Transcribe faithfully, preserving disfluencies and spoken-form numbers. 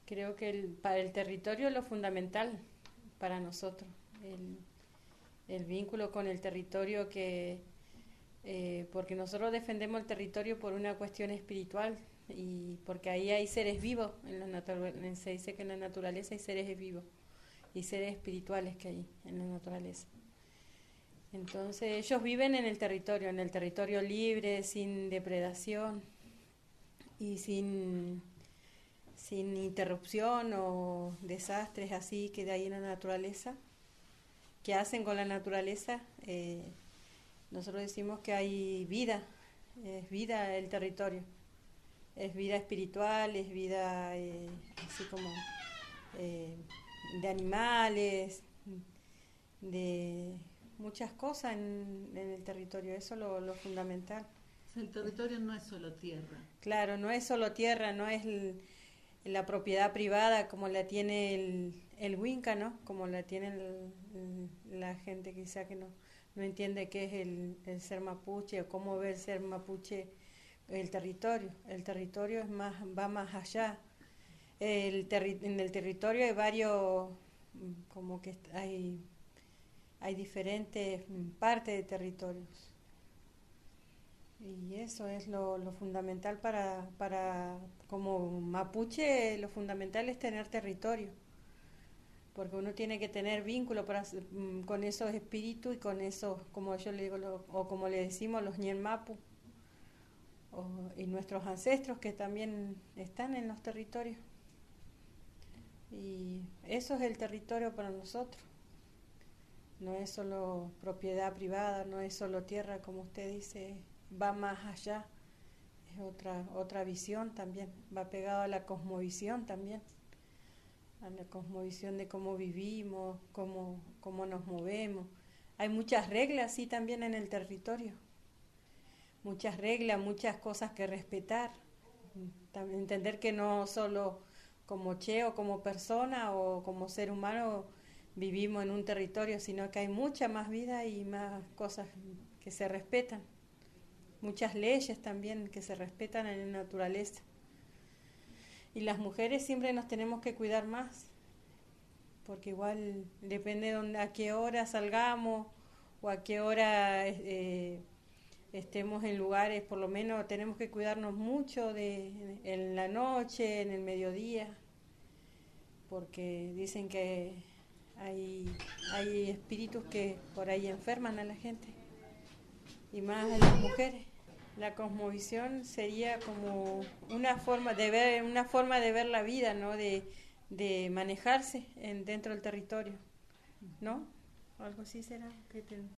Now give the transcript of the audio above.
Creo que el, para el territorio es lo fundamental para nosotros, el, el vínculo con el territorio que, eh, porque nosotros defendemos el territorio por una cuestión espiritual y porque ahí hay seres vivos, en la naturaleza, se dice que en la naturaleza hay seres vivos y seres espirituales que hay en la naturaleza. Entonces ellos viven en el territorio, en el territorio libre, sin depredación y sin, sin interrupción o desastres así que de ahí en la naturaleza, que hacen con la naturaleza. Eh, nosotros decimos que hay vida, es vida el territorio, es vida espiritual, es vida eh, así como eh, de animales, de muchas cosas en, en el territorio, eso es lo, lo fundamental. El territorio no es solo tierra. Claro, no es solo tierra, no es el, la propiedad privada como la tiene el, el Winca, ¿no? Como la tiene el, el, la gente quizá que no, no entiende qué es el, el ser mapuche o cómo ve el ser mapuche el territorio. El territorio es más, va más allá. El terri, en el territorio hay varios, como que hay, hay diferentes partes de territorios. Y eso es lo, lo fundamental para, para, como mapuche, lo fundamental es tener territorio, porque uno tiene que tener vínculo para, con esos espíritus y con esos, como yo le digo, lo, o como le decimos, los ñen mapu, o, y nuestros ancestros que también están en los territorios. Y eso es el territorio para nosotros. No es solo propiedad privada, no es solo tierra, como usted dice, va más allá, es otra otra visión también, va pegado a la cosmovisión también, a la cosmovisión de cómo vivimos, cómo, cómo nos movemos. Hay muchas reglas, sí, también en el territorio, muchas reglas, muchas cosas que respetar, también entender que no solo como che o como persona o como ser humano vivimos en un territorio, sino que hay mucha más vida y más cosas que se respetan. Muchas leyes también que se respetan en la naturaleza. Y las mujeres siempre nos tenemos que cuidar más, porque igual depende de dónde, a qué hora salgamos o a qué hora eh, estemos en lugares, por lo menos tenemos que cuidarnos mucho de, en la noche, en el mediodía, porque dicen que hay, hay espíritus que por ahí enferman a la gente y más a las mujeres. La cosmovisión sería como una forma de ver, una forma de ver la vida, ¿no? De, de manejarse en, dentro del territorio, ¿no? Algo así será. Que te...